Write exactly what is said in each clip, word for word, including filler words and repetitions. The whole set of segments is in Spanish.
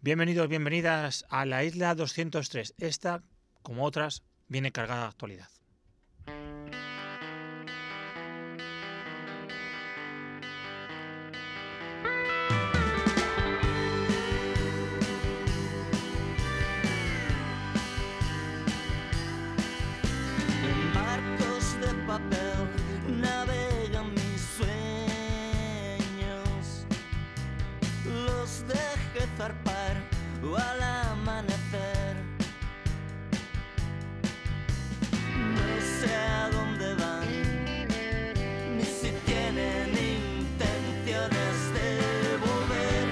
Bienvenidos, bienvenidas a la isla doscientos tres. Esta, como otras, viene cargada de actualidad. En barcos de papel navegan mis sueños, los dejé zarpar al amanecer. No sé a dónde van, ni si tienen intenciones de volver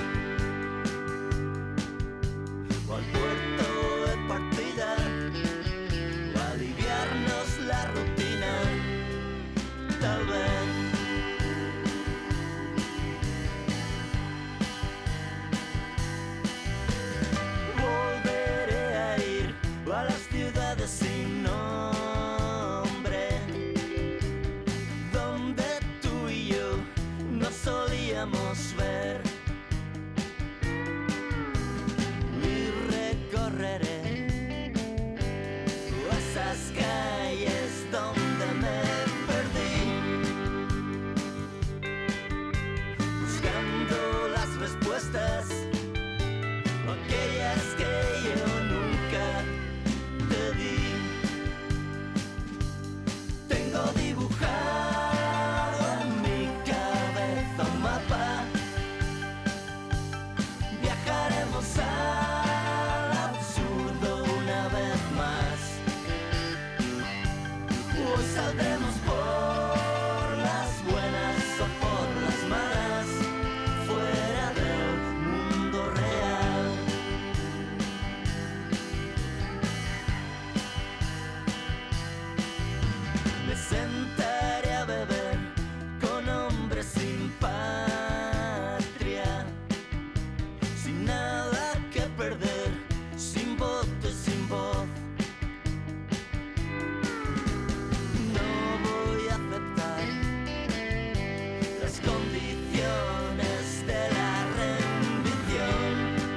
o al puerto de partida, o aliviarnos la rutina, tal vez. Sin nombre, donde tú y yo nos solíamos ver, y recorreré esas calles donde me perdí, buscando las respuestas, aquellas que yo nunca te di. Tengo dibujado en mi cabeza un mapa. Viajaremos al absurdo una vez más. Hoy saldremos por las buenas o por las malas, fuera del mundo real. Me sentaré a beber con hombres sin patria, sin nada que perder, sin voto y sin voz. No voy a aceptar las condiciones de la rendición,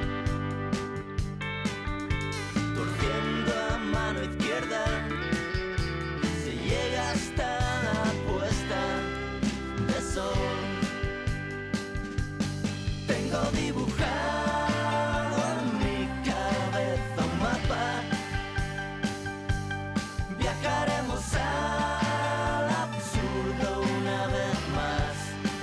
torciendo a mano izquierda se llega hasta la puesta de sol. Tengo dibujado en mi cabeza un mapa. Viajaremos al absurdo una vez más.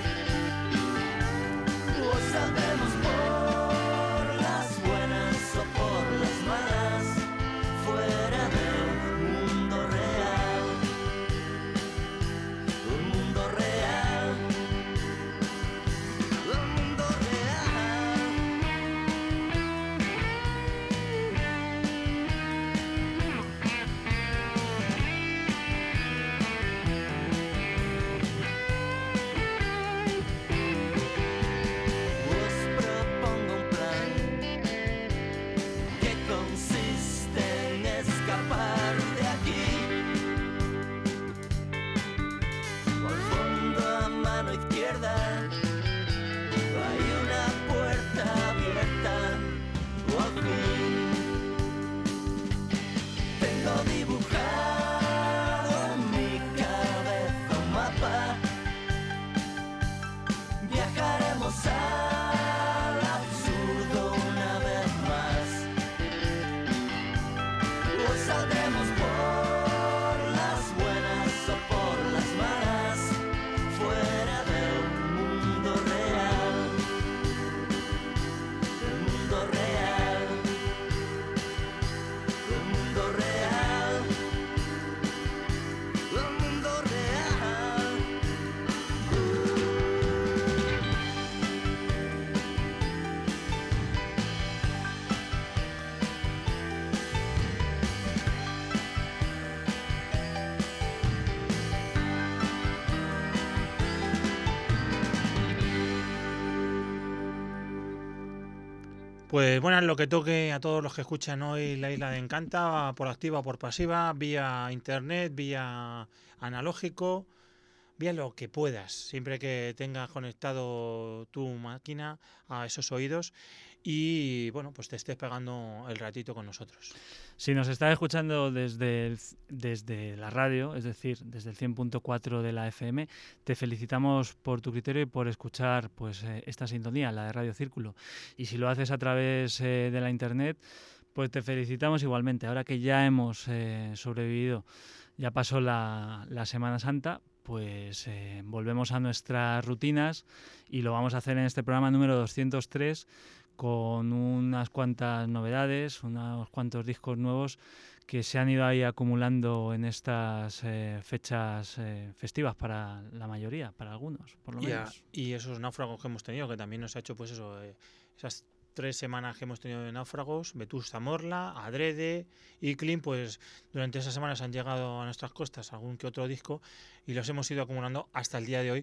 Hoy saldremos por las buenas o por las malas, fuera del mundo real. Un mundo real, un mundo real. Os propongo un plan que consiste en escapar de aquí. Al fondo a mano izquierda hay una puerta abierta, o al fin tengo dibujado en mi cabeza un mapa. Viajaremos al absurdo una vez más. Hoy saldremos por las buenas o por las malas, fuera del mundo real. El mundo real. El mundo real. El mundo real. Pues bueno, lo que toque a todos los que escuchan hoy La Isla de Encanta, por activa o por pasiva, vía internet, vía analógico, vía lo que puedas, siempre que tengas conectado tu máquina a esos oídos y bueno, pues te estés pegando el ratito con nosotros. Si nos estás escuchando desde, el, desde la radio, es decir, desde el cien punto cuatro de la F M, te felicitamos por tu criterio y por escuchar pues eh, esta sintonía, la de Radio Círculo. Y si lo haces a través eh, de la internet, pues te felicitamos igualmente. Ahora que ya hemos eh, sobrevivido, ya pasó la, la Semana Santa, pues eh, volvemos a nuestras rutinas y lo vamos a hacer en este programa número doscientos tres con unas cuantas novedades, unos cuantos discos nuevos que se han ido ahí acumulando en estas eh, fechas eh, festivas para la mayoría, para algunos, por lo y menos. A, y esos náufragos que hemos tenido, que también nos ha hecho pues eso, eh, esas tres semanas que hemos tenido de náufragos, Vetusta Morla, Adrede y Clean, pues durante esas semanas han llegado a nuestras costas algún que otro disco y los hemos ido acumulando hasta el día de hoy,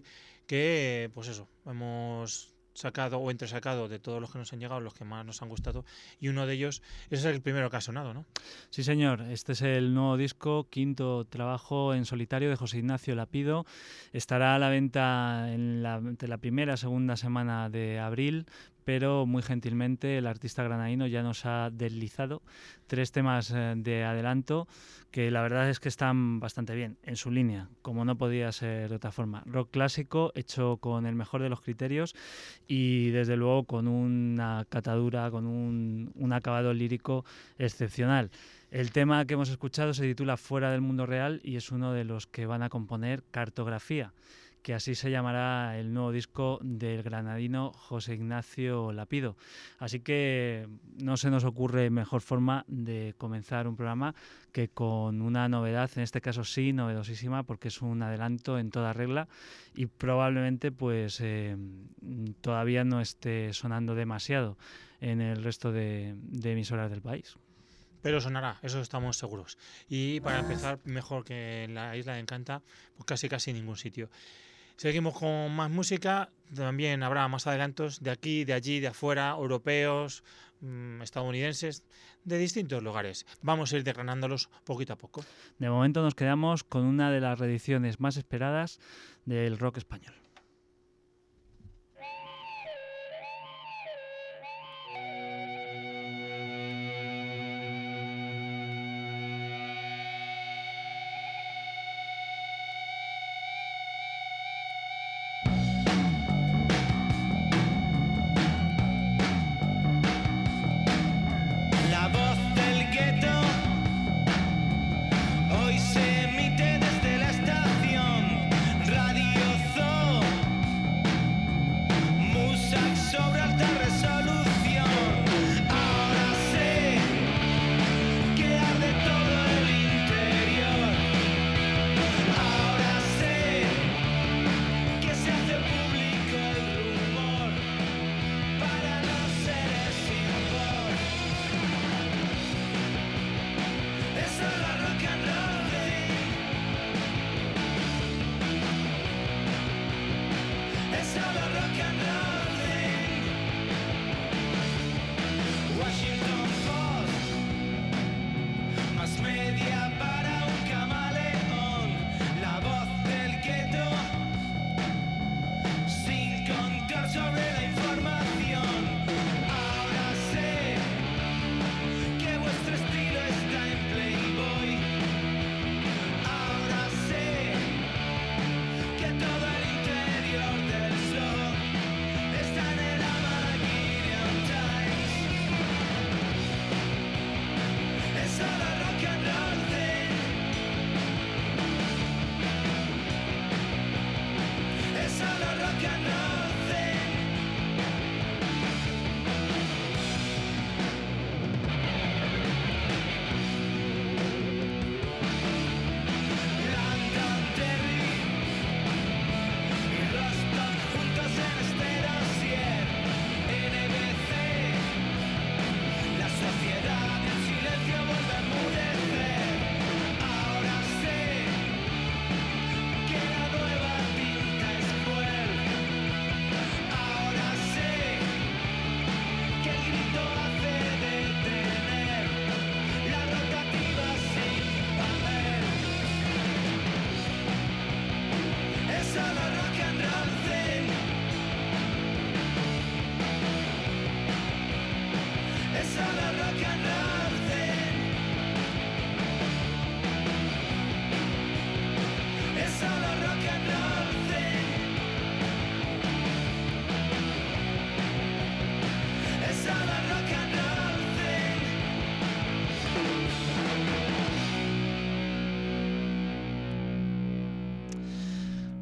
que pues eso, hemos sacado o entresacado de todos los que nos han llegado, los que más nos han gustado, y uno de ellos ese es el primero que ha sonado, ¿no? Sí, señor, este es el nuevo disco, quinto trabajo en solitario de José Ignacio Lapido. Estará a la venta en la, entre la primera y segunda semana de abril, pero muy gentilmente el artista granadino ya nos ha deslizado tres temas de adelanto que la verdad es que están bastante bien, en su línea, como no podía ser de otra forma. Rock clásico, hecho con el mejor de los criterios y desde luego con una catadura, con un, un acabado lírico excepcional. El tema que hemos escuchado se titula Fuera del mundo real y es uno de los que van a componer Cartografía, que así se llamará el nuevo disco del granadino José Ignacio Lapido. Así que no se nos ocurre mejor forma de comenzar un programa que con una novedad, en este caso sí, novedosísima, porque es un adelanto en toda regla y probablemente pues eh, todavía no esté sonando demasiado en el resto de, de emisoras del país. Pero sonará, eso estamos seguros. Y para empezar, mejor que en la Isla de Encanta, pues casi casi ningún sitio. Seguimos con más música, también habrá más adelantos de aquí, de allí, de afuera, europeos, mmm, estadounidenses, de distintos lugares. Vamos a ir desgranándolos poquito a poco. De momento nos quedamos con una de las reediciones más esperadas del rock español. Hoy se emite desde la estación Radio Zoo.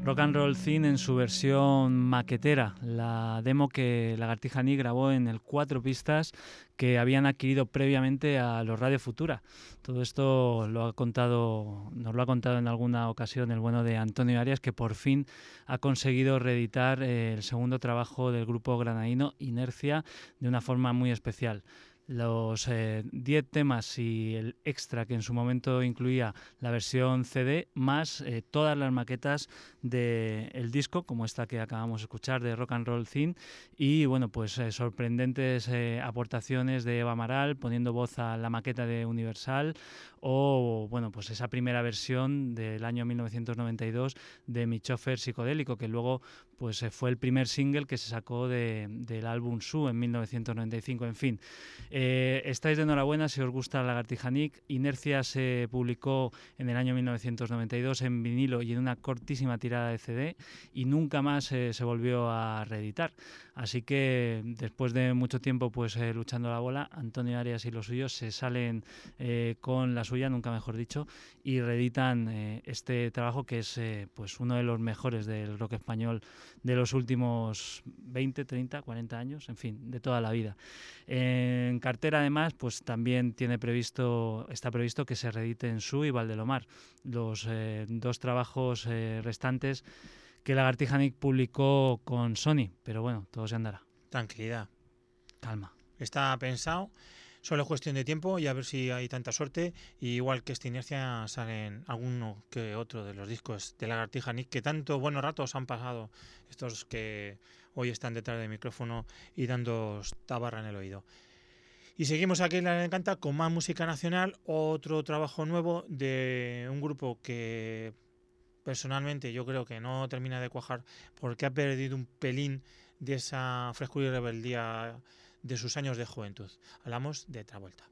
Rock and Roll Thing en su versión maquetera, la demo que Lagartija Nick grabó en el cuatro pistas que habían adquirido previamente a los Radio Futura. Todo esto lo ha contado, nos lo ha contado en alguna ocasión el bueno de Antonio Arias, que por fin ha conseguido reeditar eh, el segundo trabajo del grupo granadino, Inercia, de una forma muy especial. Los diez eh, temas y el extra que en su momento incluía la versión C D, más eh, todas las maquetas del disco, como esta que acabamos de escuchar de Rock and Roll Thing, y bueno, pues eh, sorprendentes eh, aportaciones de Eva Amaral poniendo voz a la maqueta de Universal, o bueno, pues esa primera versión del año mil novecientos noventa y dos de Mi Chofer Psicodélico, que luego pues eh, fue el primer single que se sacó de, del álbum Su en mil novecientos noventa y cinco. En fin, eh, estáis de enhorabuena si os gusta Lagartija Nick. Inercia se publicó en el año mil novecientos noventa y dos en vinilo y en una cortísima tirada de C D, y nunca más eh, se volvió a reeditar. Así que después de mucho tiempo pues eh, luchando la bola, Antonio Arias y los suyos se salen eh, con la suya, nunca mejor dicho, y reeditan eh, este trabajo que es eh, pues uno de los mejores del rock español de los últimos veinte, treinta, cuarenta años, en fin, de toda la vida. Eh, en cartera además pues también tiene previsto, está previsto que se reediten Su y Valdelomar, los eh, dos trabajos eh, restantes que Lagartija Nick publicó con Sony, pero bueno, todo se andará. Tranquilidad. Calma. Está pensado, solo es cuestión de tiempo y a ver si hay tanta suerte. Y igual que esta Inercia, salen alguno que otro de los discos de Lagartija Nick que tanto buenos ratos han pasado, estos que hoy están detrás del micrófono y dando tabarra en el oído. Y seguimos aquí en La Encanta con más música nacional, otro trabajo nuevo de un grupo que personalmente yo creo que no termina de cuajar porque ha perdido un pelín de esa frescura y rebeldía de sus años de juventud. Hablamos de Travolta.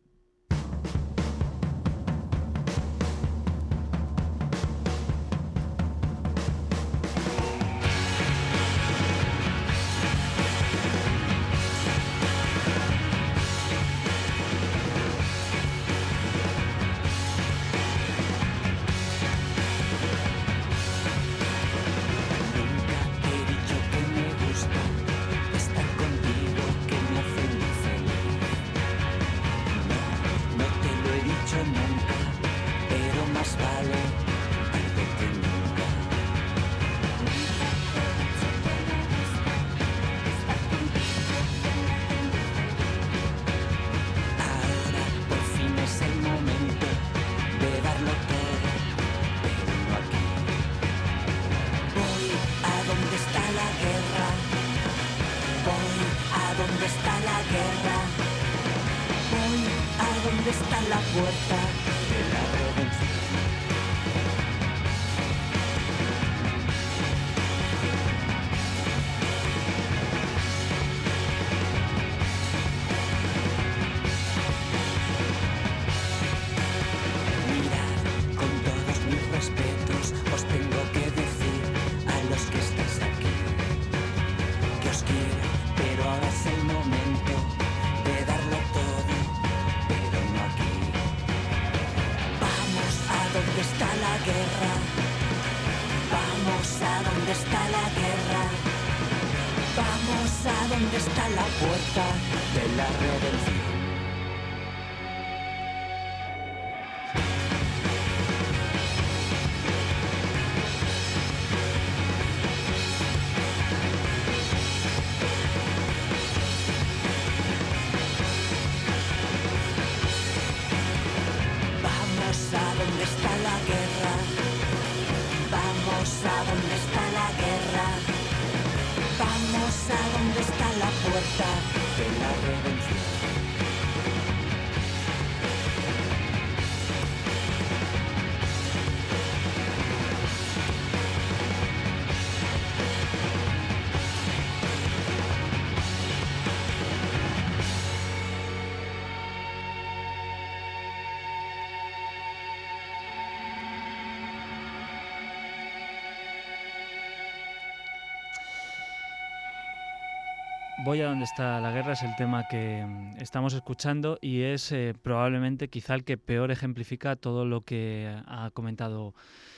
Voy a donde está la guerra es el tema que estamos escuchando y es eh, probablemente quizá el que peor ejemplifica todo lo que ha comentado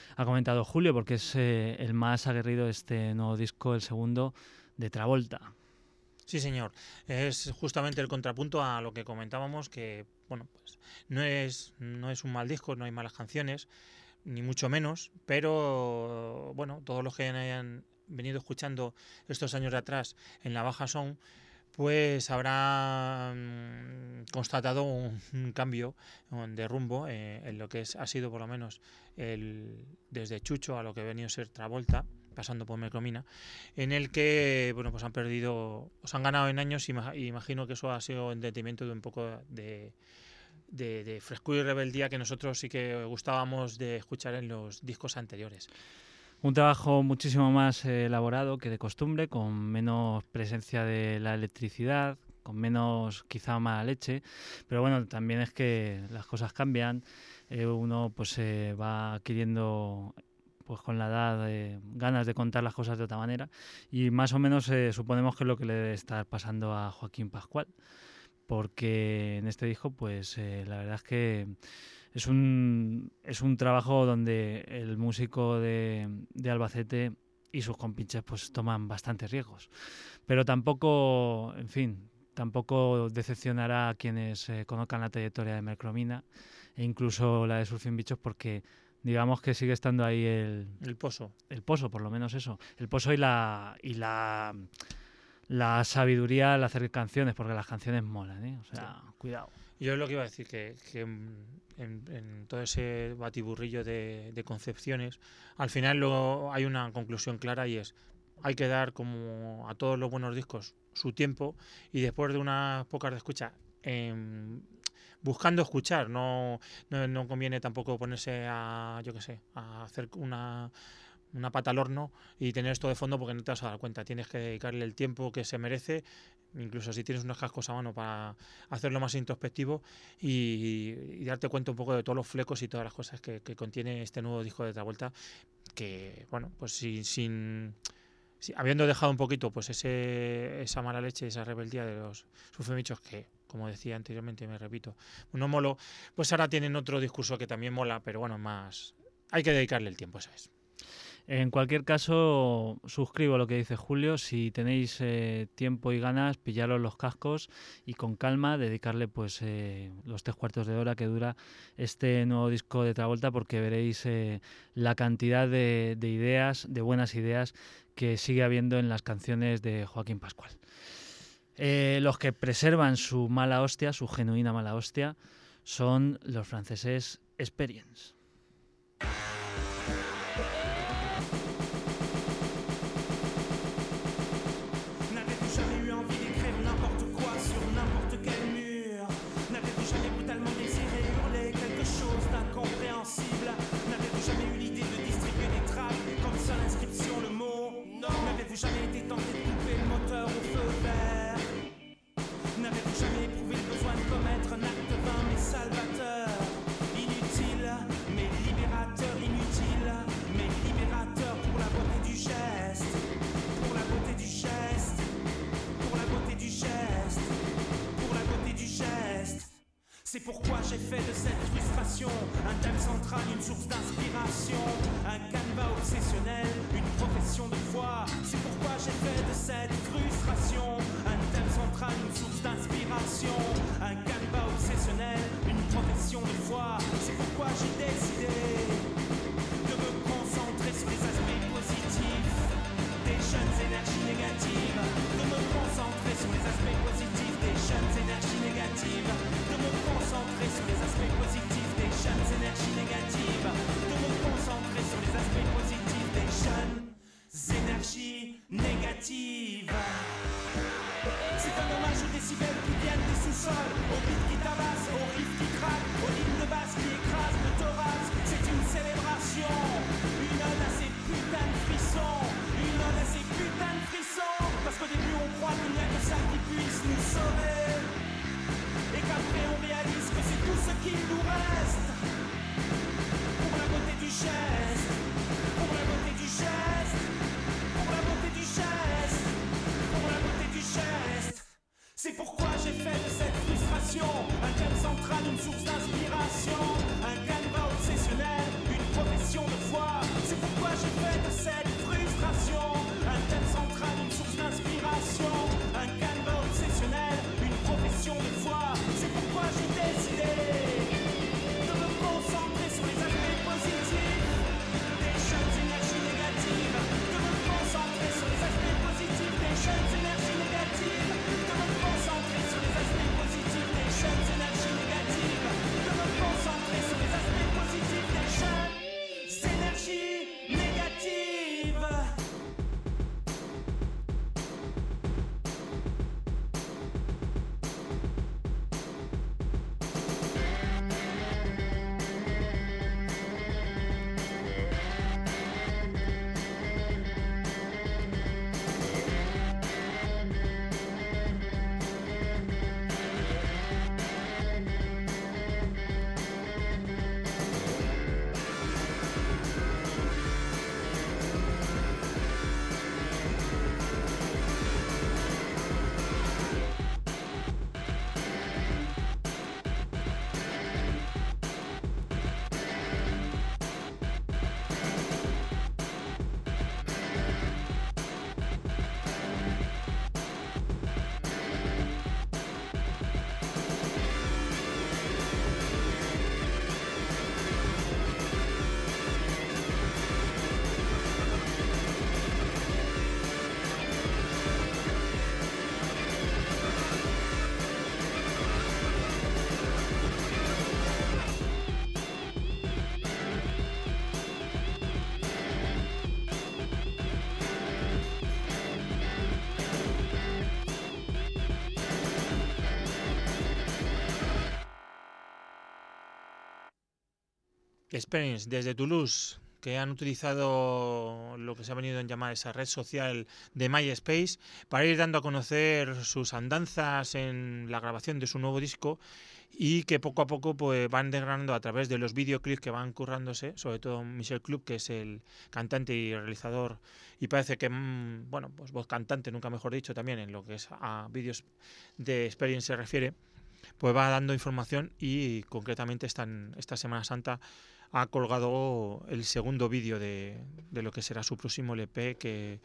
ha comentado Julio, porque es eh, el más aguerrido de este nuevo disco, el segundo, de Travolta. Sí, señor. Es justamente el contrapunto a lo que comentábamos, que bueno, pues no es, no es un mal disco, no hay malas canciones, ni mucho menos, pero bueno, todos los que hayan venido escuchando estos años de atrás en la Baja Sound, pues habrán constatado un, un cambio de rumbo eh, en lo que es, ha sido por lo menos el, desde Chucho a lo que ha venido a ser Travolta, pasando por Micromina, en el que bueno, pues han perdido, os han ganado en años, y imagino que eso ha sido en detrimento de un poco de, de, de frescura y rebeldía que nosotros sí que gustábamos de escuchar en los discos anteriores. Un trabajo muchísimo más eh, elaborado que de costumbre, con menos presencia de la electricidad, con menos quizá mala leche, pero bueno, también es que las cosas cambian, eh, uno pues eh, va adquiriendo pues con la edad eh, ganas de contar las cosas de otra manera, y más o menos eh, suponemos que es lo que le debe estar pasando a Joaquín Pascual, porque en este disco pues eh, la verdad es que es un, es un trabajo donde el músico de, de Albacete y sus compinches pues toman bastantes riesgos, pero tampoco, en fin, tampoco decepcionará a quienes eh, conozcan la trayectoria de Micromina e incluso la de Surfing Bichos, porque digamos que sigue estando ahí el, el pozo. El pozo, por lo menos eso. El pozo y la y la, la sabiduría al hacer canciones, porque las canciones molan, ¿eh? O sea, sí. Cuidado. Yo es lo que iba a decir, que, que en, en todo ese batiburrillo de, de concepciones, al final luego hay una conclusión clara, y es, hay que dar como a todos los buenos discos su tiempo, y después de unas pocas de escucha, eh, buscando escuchar, no, no, no conviene tampoco ponerse a, yo qué sé, a hacer una... una pata al horno y tener esto de fondo, porque no te vas a dar cuenta. Tienes que dedicarle el tiempo que se merece, incluso si tienes unos cascos a mano, para hacerlo más introspectivo y, y darte cuenta un poco de todos los flecos y todas las cosas que, que contiene este nuevo disco de Travolta, que bueno, pues sin, sin, sin habiendo dejado un poquito pues ese esa mala leche, esa rebeldía de los Surfemichos, que como decía anteriormente, me repito, no molo, pues ahora tienen otro discurso que también mola, pero bueno, más hay que dedicarle el tiempo, eso es. En cualquier caso, suscribo lo que dice Julio. Si tenéis eh, tiempo y ganas, pillaros los cascos y con calma dedicarle pues eh, los tres cuartos de hora que dura este nuevo disco de Travolta, porque veréis eh, la cantidad de, de ideas, de buenas ideas que sigue habiendo en las canciones de Joaquín Pascual. Eh, los que preservan su mala hostia, su genuina mala hostia, son los franceses Experience. Jamais été tenté de couper le moteur au feu vert? N'avez-vous jamais éprouvé le besoin de commettre un acte vain mais salvateur? Inutile, mais libérateur, inutile, mais libérateur, pour la beauté du geste, pour la beauté du geste, pour la beauté du geste, pour la beauté du geste. C'est pourquoi j'ai fait de cette frustration un thème central, une source d'inspiration, un canevas obsessionnel, une profession de foi. C'est pourquoi j'ai fait de cette frustration un thème central, une source d'inspiration, un canevas obsessionnel, une profession de foi. C'est pourquoi j'ai décidé de me concentrer sur les aspects positifs des jeunes énergies négatives, de me concentrer sur les aspects positifs des jeunes énergies négatives, de me concentrer sur les aspects positifs des jeunes énergies négatives, de me concentrer sur les aspects positifs des jeunes énergies négatives. C'est un hommage aux décibels qui viennent des sous-sols, aux beats qui tabassent, aux riffs qui craquent, aux lignes de basse qui écrasent le thorax. C'est une célébration, une ode à ces putains de frissons, une ode à ces putains de frissons. Parce qu'au début on croit qu'il n'y a que ça qui puisse nous sauver, et qu'après on réalise que c'est tout ce qu'il nous reste. Pour la beauté du geste, pour la beauté du geste, pour la beauté du geste, pour la beauté du geste. C'est pourquoi j'ai fait de cette frustration un thème central, une source d'inspiration, un canevas obsessionnel, une profession de foi. cette frustration. Un thème central, une source d'inspiration. Un canevas obsessionnel, une profession de foi. C'est pourquoi j'ai décidé de me concentrer sur les aspects positifs des jeunes énergies négatives. De me concentrer sur les aspects positifs des jeunes énergies négatives. De me concentrer sur les aspects positifs des jeunes énergies négatives. De me concentrer sur les aspects positifs des jeunes énergies négatives. Experience, desde Toulouse, que han utilizado lo que se ha venido a llamar esa red social de MySpace para ir dando a conocer sus andanzas en la grabación de su nuevo disco y que poco a poco pues van desgranando a través de los videoclips que van currándose, sobre todo Michel Club, que es el cantante y realizador y parece que, bueno, pues voz cantante, nunca mejor dicho, también en lo que es a vídeos de Experience se refiere, pues va dando información y concretamente esta, esta Semana Santa ha colgado el segundo vídeo de, de lo que será su próximo L P, que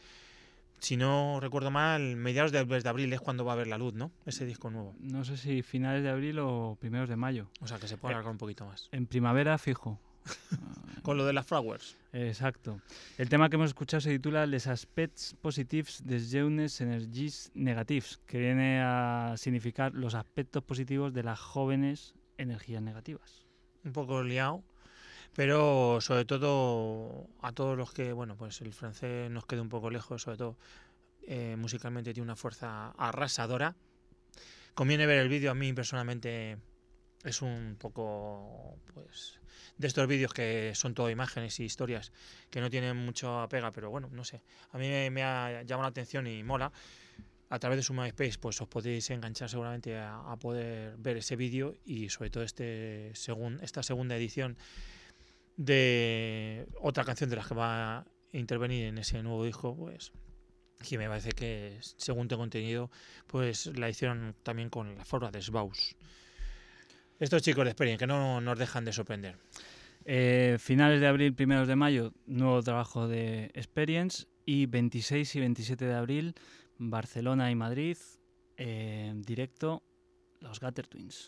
si no recuerdo mal, mediados del mes de abril es cuando va a ver la luz, ¿no? Ese disco nuevo. No sé si finales de abril o primeros de mayo. O sea que se puede alargar un poquito más. En primavera, fijo. Con lo de las Flowers. Exacto. El tema que hemos escuchado se titula Les aspects positives des jeunes energies negatives, que viene a significar los aspectos positivos de las jóvenes energías negativas. Un poco liado, pero sobre todo a todos los que, bueno, pues el francés nos queda un poco lejos, sobre todo eh, musicalmente tiene una fuerza arrasadora. Conviene ver el vídeo, a mí personalmente es un poco, pues, de estos vídeos que son todo imágenes y historias que no tienen mucha pega, pero bueno, no sé, a mí me, me ha llamado la atención y mola. A través de su MySpace pues os podéis enganchar seguramente a, a poder ver ese vídeo y sobre todo este segun, esta segunda edición de otra canción de las que va a intervenir en ese nuevo disco, pues que me parece que según tengo entendido pues la hicieron también con la forma de Sbaus. Estos chicos de Experience que no nos dejan de sorprender. Eh, finales de abril, primeros de mayo, nuevo trabajo de Experience, y veintiséis y veintisiete de abril, Barcelona y Madrid, eh, directo, los Gutter Twins.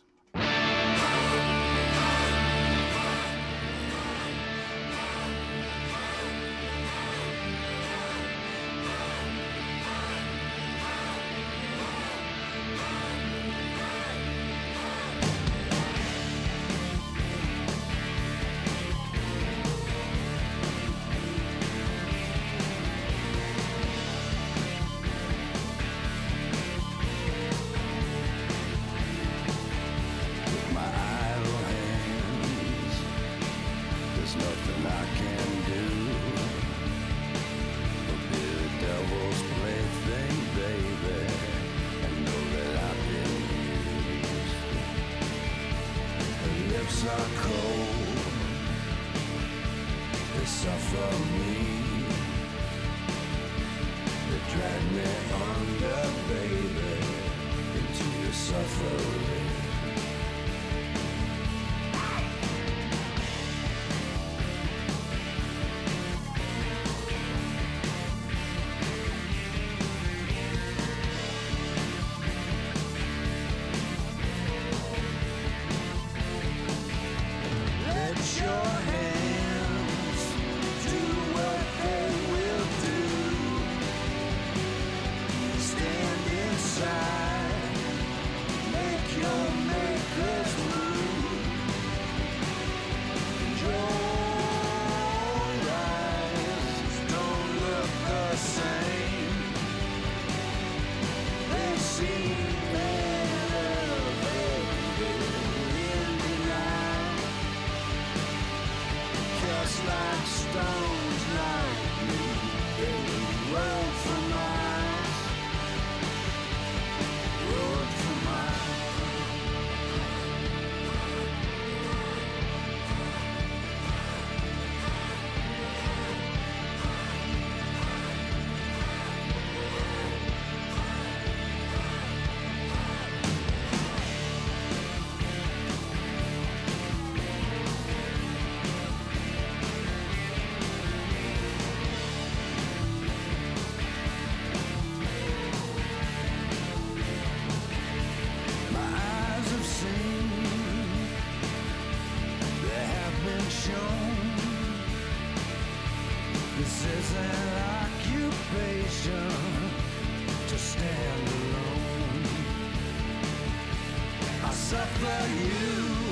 Suffering. your maker's mood. Your eyes don't look the same. They seem elevated in denial, cast like stones like me. They roll for miles, roll for miles. My eyes have seen, they have been shown. This is an occupation to stand alone. I suffer you,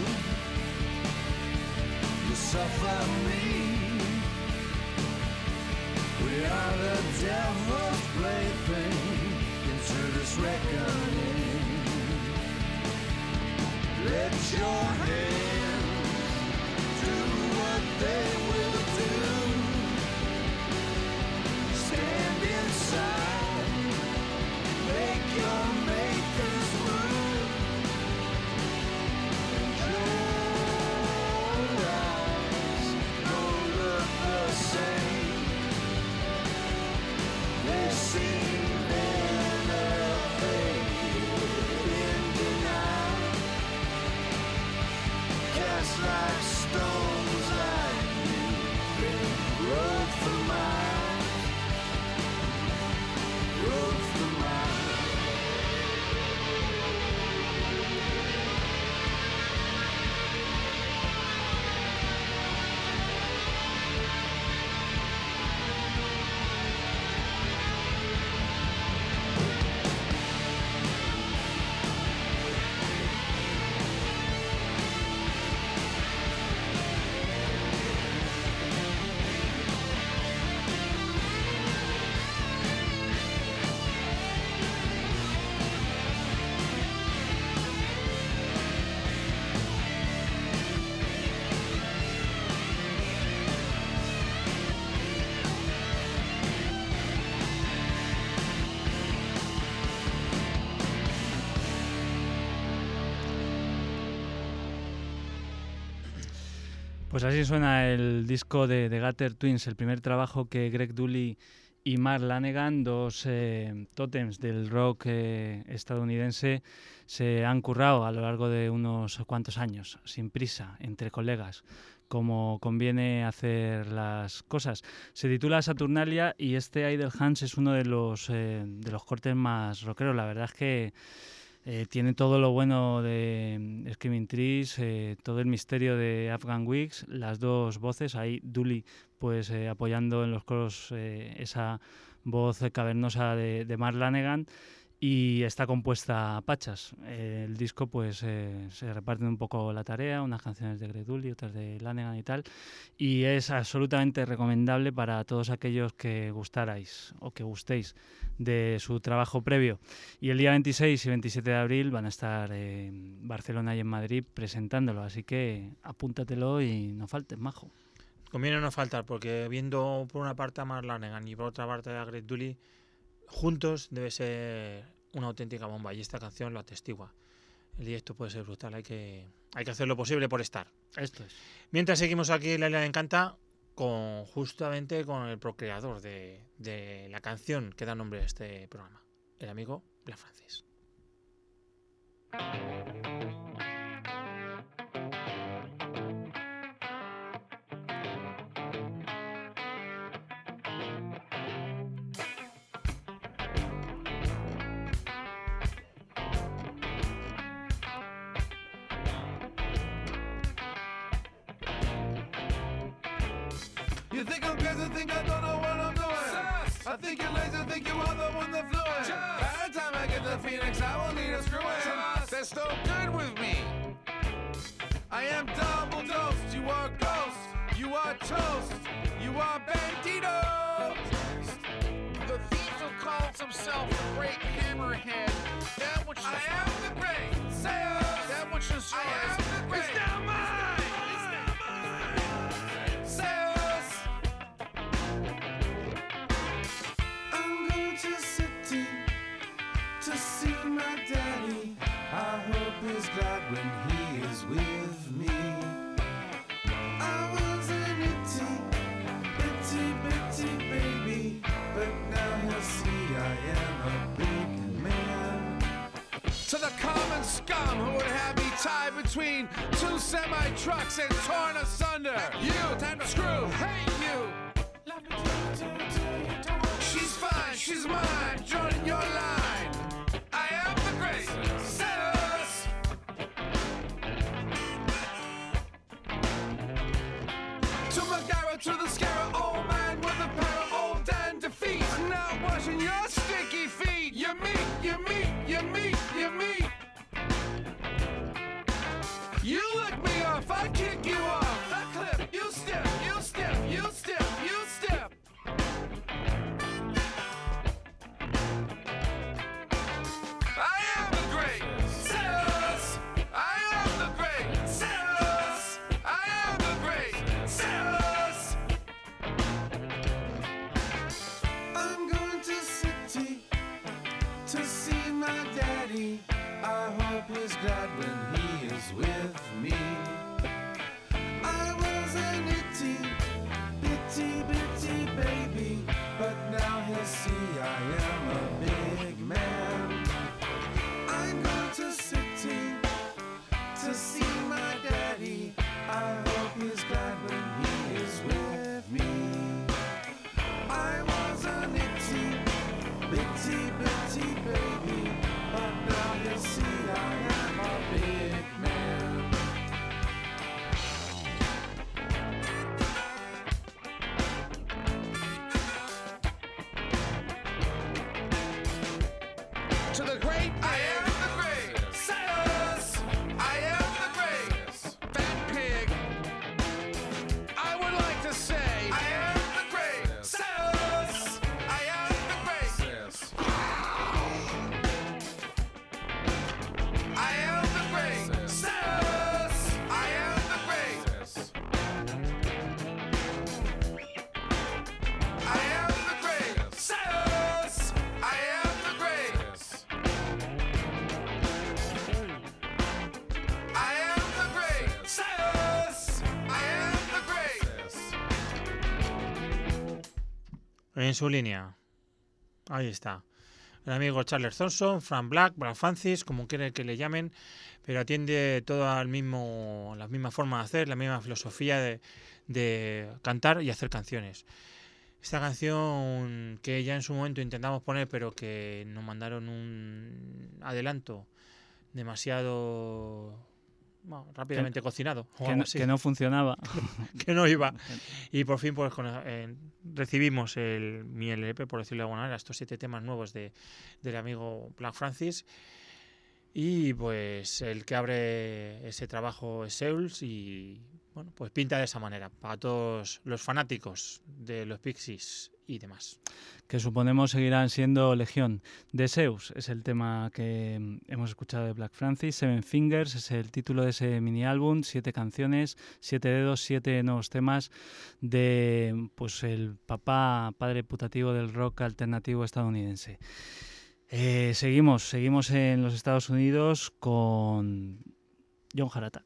you suffer me. We are the devil's plaything into this reckoning. Let your hands do what they will do. Stand inside, make your maker's move. Your eyes don't look the same. They seem elevated in denial, cast like stones like you. They road for miles, road for miles. Pues así suena el disco de The Gutter Twins, el primer trabajo que Greg Dulli y Mark Lanegan, dos eh, tótems del rock eh, estadounidense, se han currado a lo largo de unos cuantos años, sin prisa, entre colegas, como conviene hacer las cosas. Se titula Saturnalia y este Idle Hands es uno de los, eh, de los cortes más rockeros. La verdad es que Eh, tiene todo lo bueno de Screaming Trees, eh, todo el misterio de Afghan Wigs, las dos voces, ahí Dulli pues eh, apoyando en los coros eh, esa voz cavernosa de, de Mark Lanegan, y está compuesta a pachas. Eh, el disco pues eh, se reparten un poco la tarea, unas canciones de Greg Dulli, otras de Lanegan y tal, y es absolutamente recomendable para todos aquellos que gustarais o que gustéis de su trabajo previo. Y el día veintiséis y veintisiete de abril van a estar en Barcelona y en Madrid presentándolo, así que apúntatelo y no faltes, majo. Conviene no faltar, porque viendo por una parte a Mark Lanegan y por otra parte a Greg Dulli juntos debe ser una auténtica bomba, y esta canción lo atestigua. El directo puede ser brutal, hay que, hay que hacer lo posible por estar. Esto es. Mientras seguimos aquí en La Isla Encanta con justamente con el procreador de, de la canción que da nombre a este programa, el amigo Blas Francis. You think I'm crazy, think I don't know what I'm doing. Sus. I think you're lazy, think you are the one that flew in. Every time I get to Phoenix, I will need a screw in. Trust. They taste no good with me. I am double dosed, you are ghost, you are toast, you are bandito. The thief who calls himself the great hammerhead, that which I am the great, says, that which is yours, is now mine, is now mine, says. I'm going to city to see my daddy. I hope he's glad when he is with me. I was an itty, bitty, bitty baby, but now he'll see I am a big man. To the common scum who would have me tied between two semi-trucks and torn asunder. You, time to screw, hey you. She's fine, she's mine, joining your line. I am the great Cetus. To Megara, to the scarab, old man with a pair of old and defeat. Now washing your sticky feet. You meet, you meet, you meet, you meet. You lick me off, I kick you off. I clip, you step, you step, you step, you step. I am the great Cetus. I am the great Cetus. I am the great Cetus. I'm going to city to see my daddy. I hope he's glad when he is with me. I was an itty, bitty, bitty baby, but now he'll see I am a big man. I'm going to city to see my daddy. I hope he's glad when he is with me. I was an itty, bitty, bitty baby, but now you see I am a big man. To the great, I am the great Cetus. I am the great fat pig. I would like to say, I am the great Cetus. I am the great. I am the great Cetus. I am the great. I am the great Cetus. I am the great. I am the great Cetus. I am the great. En su línea. Ahí está. El amigo Charles Thompson, Frank Black, Brad Francis, como quiera que le llamen, pero atiende todo al mismo, la misma forma de hacer, la misma filosofía de, de cantar y hacer canciones. Esta canción que ya en su momento intentamos poner, pero que nos mandaron un adelanto demasiado bueno, rápidamente cocinado, o Que algo no, así, que no funcionaba. que no iba. Y por fin pues con- eh, recibimos el, mi L P, por decirlo de alguna manera, estos siete temas nuevos de, del amigo Black Francis. Y pues el que abre ese trabajo es Seuls y bueno, pues pinta de esa manera para todos los fanáticos de los Pixies y demás. Que suponemos seguirán siendo legión. The Zeus es el tema que mm, hemos escuchado de Black Francis. Seven Fingers es el título de ese mini álbum. Siete canciones, siete dedos, siete nuevos temas de pues el papá, padre putativo del rock alternativo estadounidense. Eh, seguimos, seguimos en los Estados Unidos con John Haratak.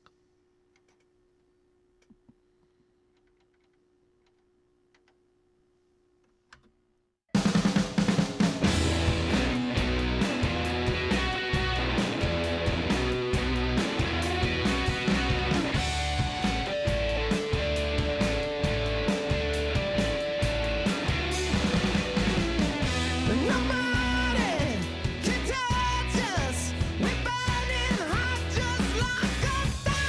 Nobody can touch us. We're burning hot just like a fire.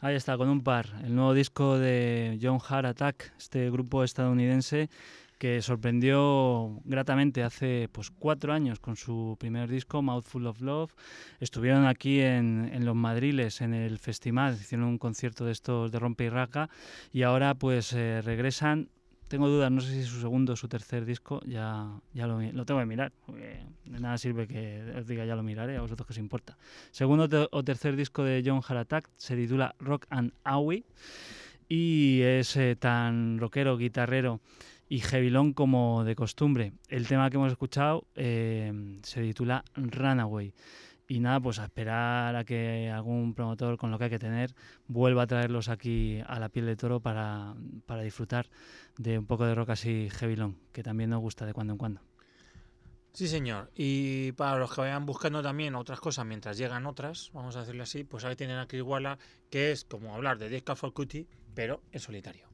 Ahí está, con un par. El nuevo disco de John Heart Attack, este grupo estadounidense que sorprendió gratamente hace pues cuatro años con su primer disco, Mouthful of Love. Estuvieron aquí en, en Los Madriles, en el festival, hicieron un concierto de estos de rompe y raca, y ahora pues eh, regresan. Tengo dudas, no sé si es su segundo o su tercer disco, ya, ya lo, lo tengo que mirar, porque de nada sirve que os diga ya lo miraré, a vosotros que os importa. Segundo te, o tercer disco de John Heart Attack se titula Rock and Aui y es eh, tan rockero, guitarrero y heavylón como de costumbre. El tema que hemos escuchado eh, se titula Runaway. Y nada, pues a esperar a que algún promotor, con lo que hay que tener, vuelva a traerlos aquí a la piel de toro para, para disfrutar de un poco de rock así heavylón, que también nos gusta de cuando en cuando. Sí, señor. Y para los que vayan buscando también otras cosas mientras llegan otras, vamos a decirlo así, pues ahí tienen a Chris Walla, que es como hablar de Disc for Cutie, pero en solitario.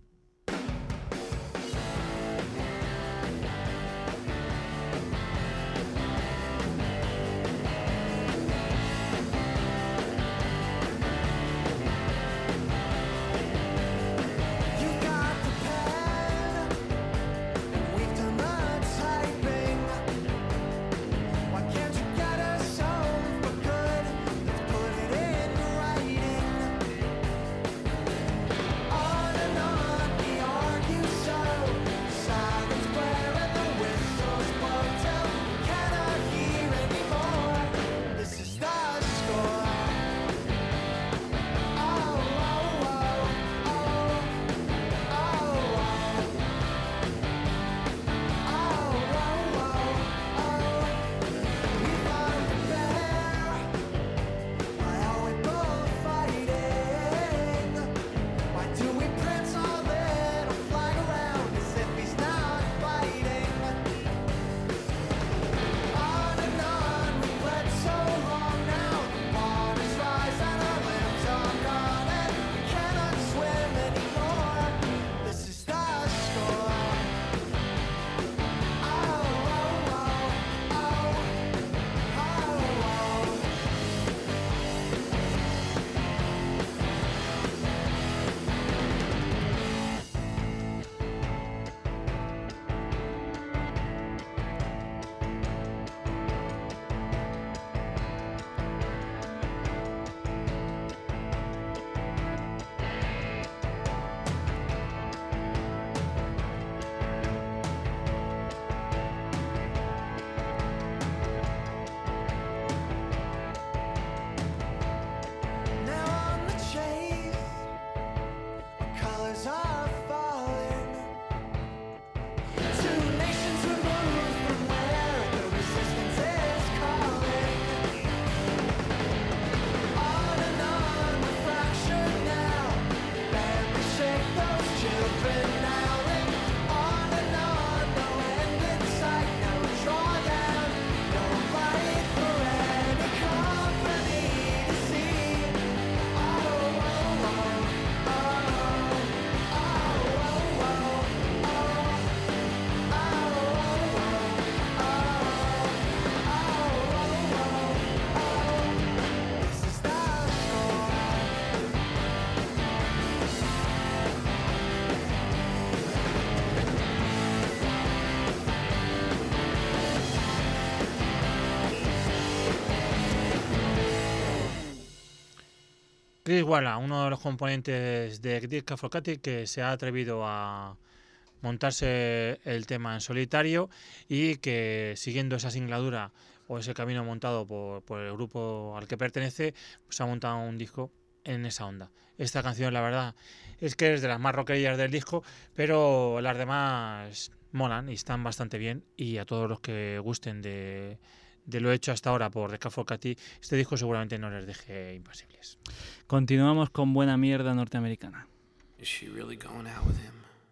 Chris Walla, uno de los componentes de Disc for Cutie, que se ha atrevido a montarse el tema en solitario y que, siguiendo esa singladura o ese camino montado por, por el grupo al que pertenece, pues ha montado un disco en esa onda. Esta canción, la verdad, es que es de las más rockerillas del disco, pero las demás molan y están bastante bien, y a todos los que gusten de, de lo hecho hasta ahora por Disc for Cutie, este disco seguramente no les deje impasibles. Continuamos con buena mierda norteamericana. Is she really going out with him?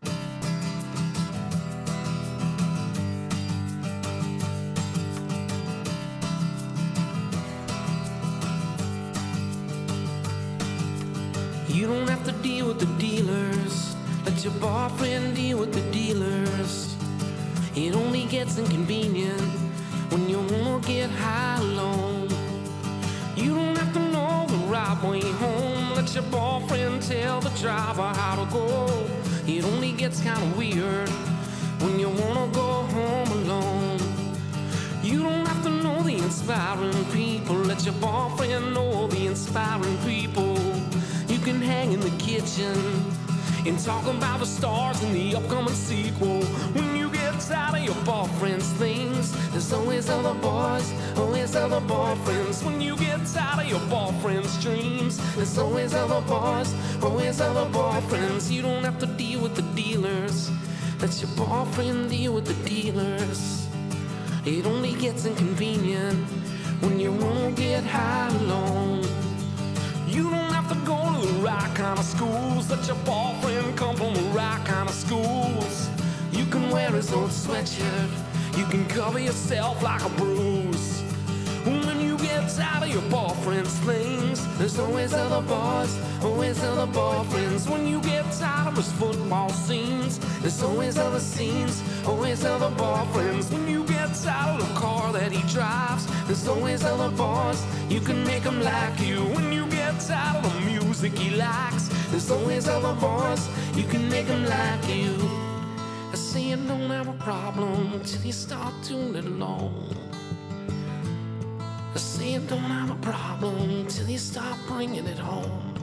You don't have to deal with the dealers. Let your boyfriend deal with the dealers. It only gets inconvenient when you won't get high alone. You don't have to know the right way home. Let your boyfriend tell the driver how to go. It only gets kinda weird when you wanna go home alone. You don't have to know the inspiring people. Let your boyfriend know the inspiring people. You can hang in the kitchen and talk about the stars in the upcoming sequel. When you get tired of your boyfriend's things, there's always other boys, always other boyfriends. When you get tired of your boyfriend's dreams, there's always other boys, always other boyfriends. You don't have to deal with the dealers. Let your boyfriend deal with the dealers. It only gets inconvenient when you won't get high alone. You don't have to go to the right kind of schools. Let your boyfriend come from the right kind of schools. You can wear his old sweatshirt. You can cover yourself like a bruise. When you get tired of your boyfriend's things, there's always other boys, always other boyfriends. When you get tired of his football scenes, there's always other scenes, always other boyfriends. When you get tired of the car that he drives, there's always other boys, you can make him like you. When you get tired of the music he likes, there's always other boys, you can make him like you. I say you don't have a problem till you start doing it alone. I say you don't have a problem till you start bringing it home.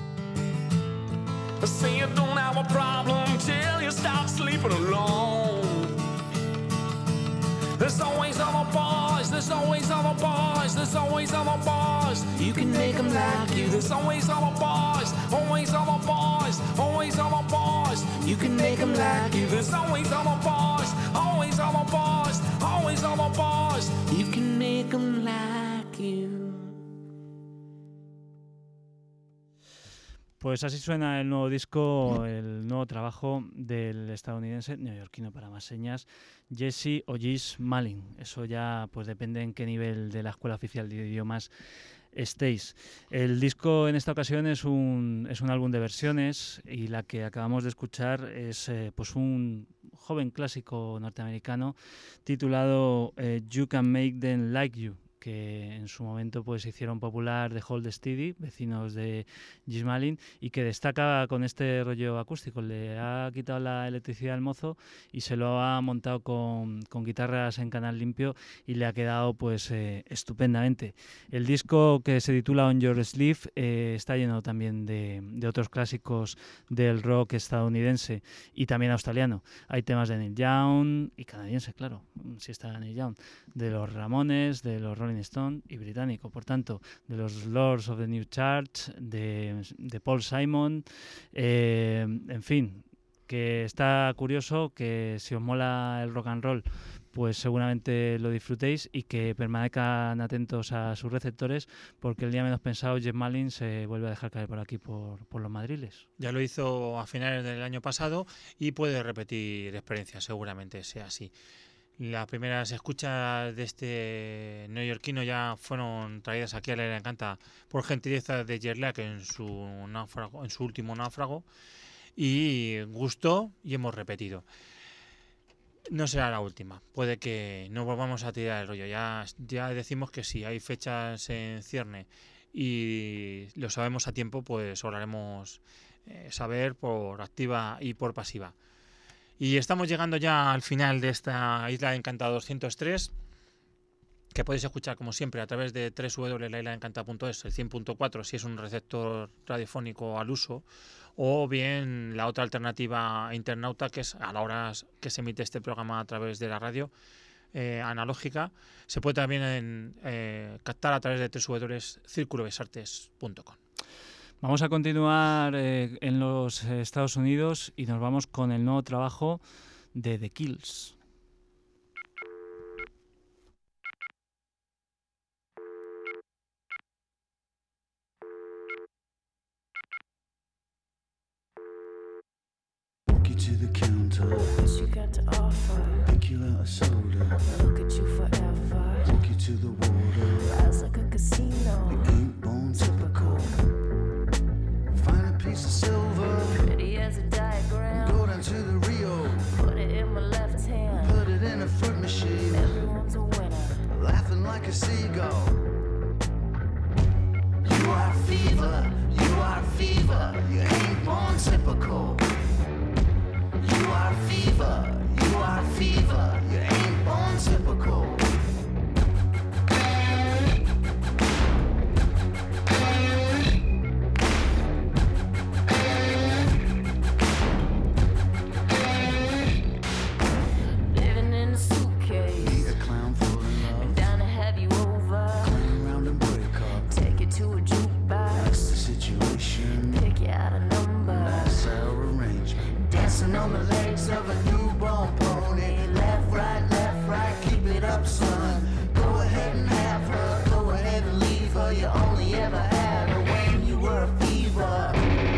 I say you don't have a problem till you start sleeping alone. There's always other boys, there's always other boys, there's always other boys. You can make them like you. There's always other boys, always other boys, always other boys. You can make them like you. There's always other boys, always other boys, always other boys. You can make them like you. Pues así suena el nuevo disco, el nuevo trabajo del estadounidense, neoyorquino para más señas, Jesse o Jess Malin. Eso ya pues depende en qué nivel de la Escuela Oficial de Idiomas estéis. El disco en esta ocasión es un, es un álbum de versiones y la que acabamos de escuchar es eh, pues un joven clásico norteamericano titulado eh, You Can Make Them Like You, que en su momento pues se hicieron popular de Hold Steady, vecinos de Jess Malin, y que destaca con este rollo acústico. Le ha quitado la electricidad al mozo y se lo ha montado con, con guitarras en canal limpio y le ha quedado pues eh, estupendamente. El disco, que se titula On Your Sleeve, eh, está lleno también de, de otros clásicos del rock estadounidense y también australiano. Hay temas de Neil Young y canadiense, claro, si está Neil Young, de los Ramones, de los Rolling Stone y británico, por tanto, de los Lords of the New Church, de, de Paul Simon, eh, en fin, que está curioso, que si os mola el rock and roll, pues seguramente lo disfrutéis y que permanezcan atentos a sus receptores, porque el día menos pensado Jess Malin se vuelve a dejar caer por aquí, por, por los madriles. Ya lo hizo a finales del año pasado y puede repetir experiencia, seguramente sea así. Las primeras escuchas de este neoyorquino ya fueron traídas aquí a La Isla Encanta por gentileza de Jerlac en su náufrago, en su último náufrago, y gustó y hemos repetido. No será la última, puede que no volvamos a tirar el rollo. Ya, ya decimos que si hay fechas en cierne y lo sabemos a tiempo, pues os lo haremos eh, saber por activa y por pasiva. Y estamos llegando ya al final de esta Isla Encantada doscientos tres, que podéis escuchar como siempre a través de doble u doble u doble u punto la isla encanta punto es, el cien punto cuatro si es un receptor radiofónico al uso, o bien la otra alternativa internauta, que es a la hora que se emite este programa a través de la radio eh, analógica. Se puede también en, eh, captar a través de doble u doble u doble u punto círculo besartes punto com. Vamos a continuar eh, en los Estados Unidos y nos vamos con el nuevo trabajo de The Kills. Walk you to the counter, What you got to offer? pick you out a soda, Look at you forever. take you to the water. Rise like a casino. Ain't born typical. Find a piece of silver, Pretty as a diagram. go down to the Rio, Put it in my left hand. put it in a fruit machine, Everyone's a winner. laughing like a seagull. You are fever, you are fever, you ain't born typical. You are fever, you are fever, you ain't born typical. Living in a suitcase. Need a clown full of love. I'm down to have you over. Clown around and break up. Take you to a That's the jukebox. situation. Pick you out a number. That's our arrangement. Dancing on the legs of a newborn pony. Left, right, left, right, keep it up, son. Go ahead and have her, go ahead and leave her. You only ever had her when you were a fever.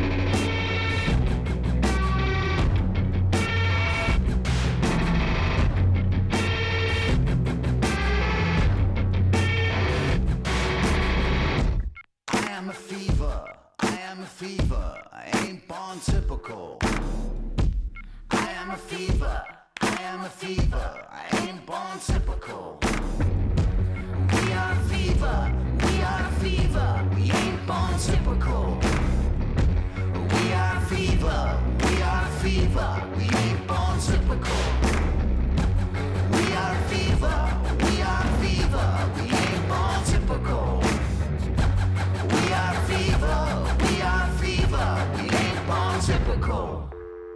I am a fever, I am a fever, I ain't born typical. I am a fever, I am a fever, I ain't born typical. We are fever, we are fever, we ain't born typical. We are fever, we are fever, we ain't born typical. We are fever, we are fever, we ain't born typical. We are fever, we are fever, we ain't born typical.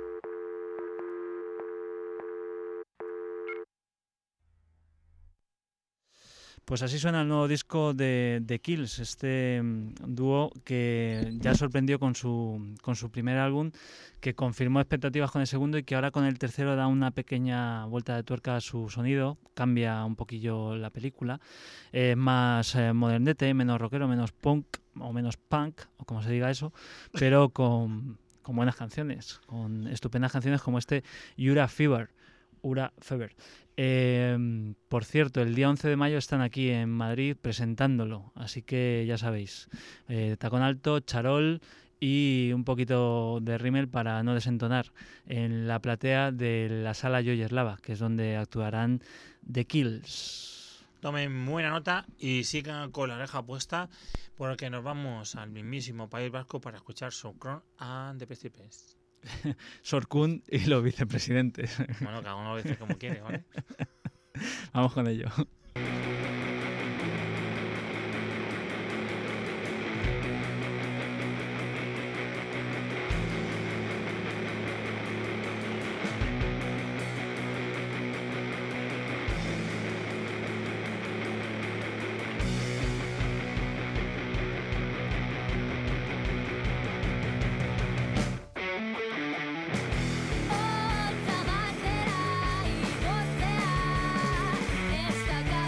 Pues así suena el nuevo disco de The Kills, este mm, dúo que ya sorprendió con su, con su primer álbum, que confirmó expectativas con el segundo y que ahora con el tercero da una pequeña vuelta de tuerca a su sonido, cambia un poquillo la película, es más eh, modernete, menos rockero, menos punk o menos punk, o como se diga eso, pero con, con buenas canciones, con estupendas canciones como este Ura Fever. Ura Fever. Eh, por cierto, el día once de mayo están aquí en Madrid presentándolo, así que ya sabéis, eh, tacón alto, charol y un poquito de rímel para no desentonar en la platea de la sala Joyeslava, que es donde actuarán The Kills. Tomen buena nota y sigan con la oreja puesta porque nos vamos al mismísimo País Vasco para escuchar Socron and the Pescipes. Sorkun y los vicepresidentes. Bueno, cada uno lo dice como quiere, ¿vale? Vamos con ello. Otra bandera y vocea esta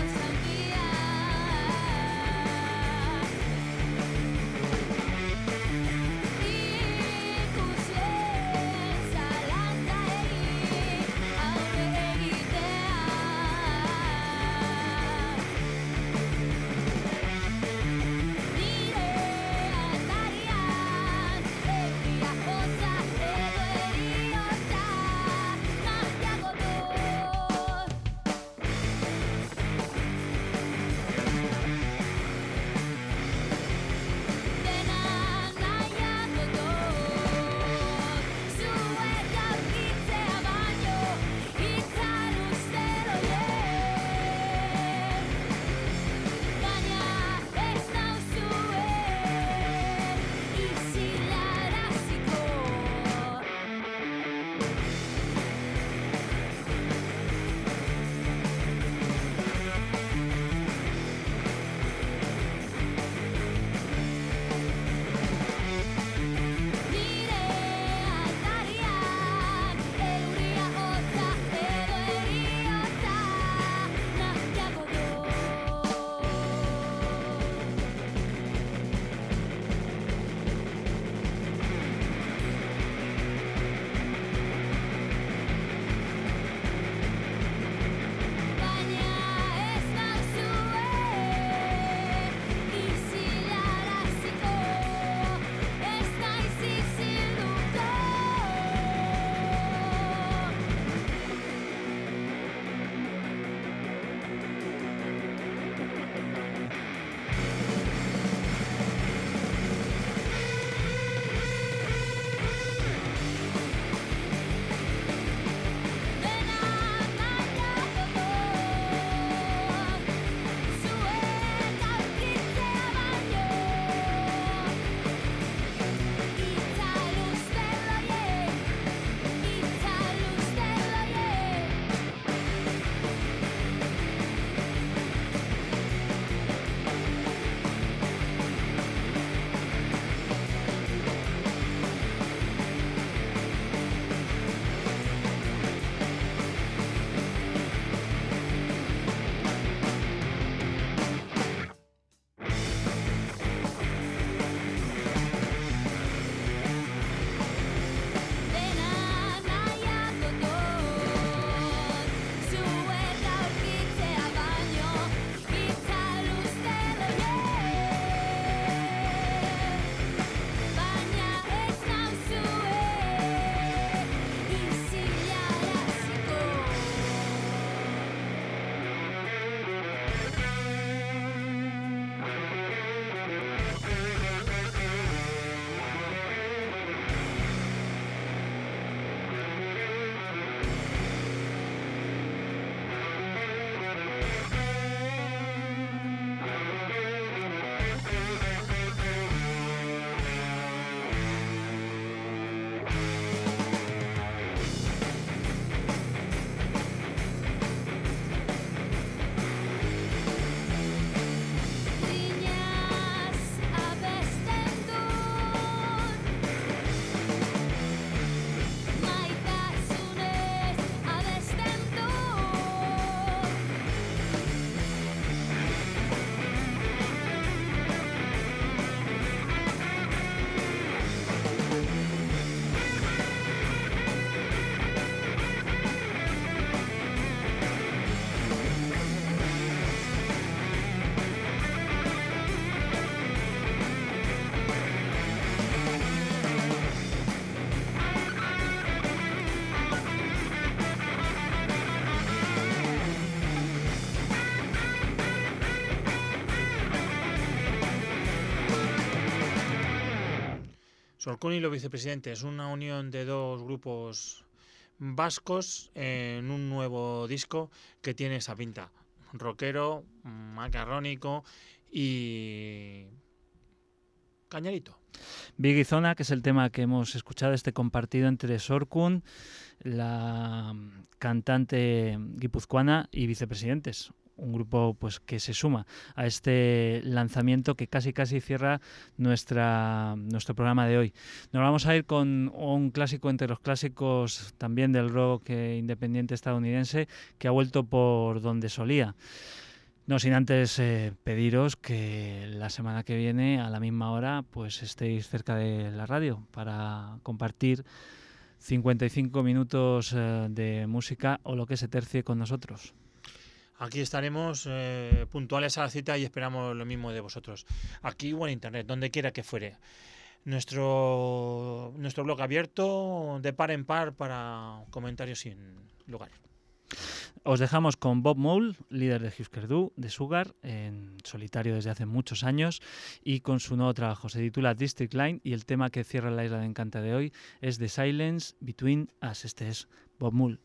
Sorcún y los vicepresidentes, una unión de dos grupos vascos en un nuevo disco que tiene esa pinta. Rockero, macarrónico y cañarito. Biggie Zona, que es el tema que hemos escuchado, este compartido entre Sorcún, la cantante guipuzcoana y vicepresidentes. Un grupo pues que se suma a este lanzamiento que casi casi cierra nuestra nuestro programa de hoy. Nos vamos a ir con un clásico entre los clásicos también del rock independiente estadounidense, que ha vuelto por donde solía. No sin antes eh, pediros que la semana que viene a la misma hora pues estéis cerca de la radio para compartir cincuenta y cinco minutos eh, de música o lo que se tercie con nosotros. Aquí estaremos eh, puntuales a la cita y esperamos lo mismo de vosotros. Aquí o en internet, donde quiera que fuere. Nuestro, nuestro blog abierto de par en par para comentarios sin lugar. Os dejamos con Bob Mole, líder de Husker Du, de Sugar, en solitario desde hace muchos años, y con su nuevo trabajo. Se titula District Line y el tema que cierra la Isla de Encanta de hoy es The Silence Between Us. Este es Bob Mole.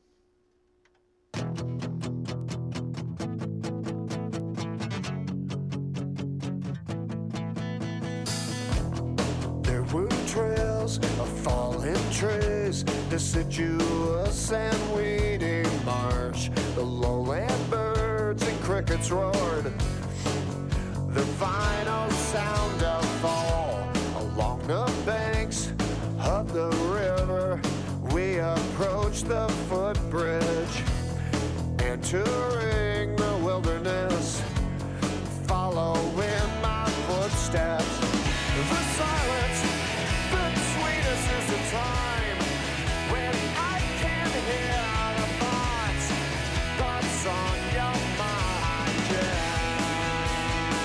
Trails of fallen trees, deciduous and weedy marsh. The lowland birds and crickets roared, the final sound of fall. Along the banks of the river, we approach the footbridge, entering the wilderness, following my footsteps. The silence between us is the time when I can hear the thoughts, thoughts on your mind, yeah.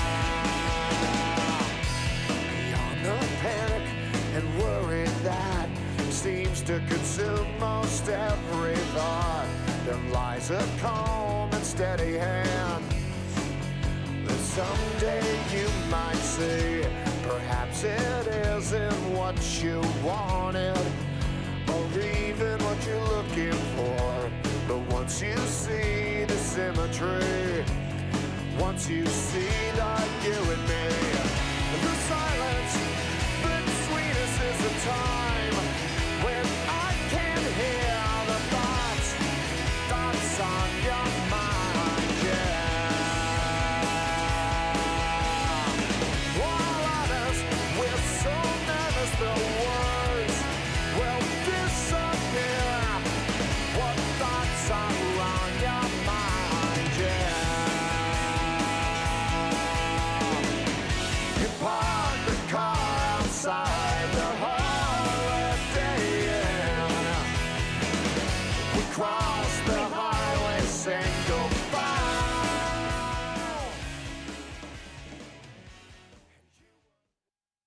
Beyond the panic and worry that seems to consume most every thought, there lies a calm and steady hand that someday you might see. Perhaps it isn't what you wanted, or even what you're looking for. But once you see the symmetry, once you see that you and me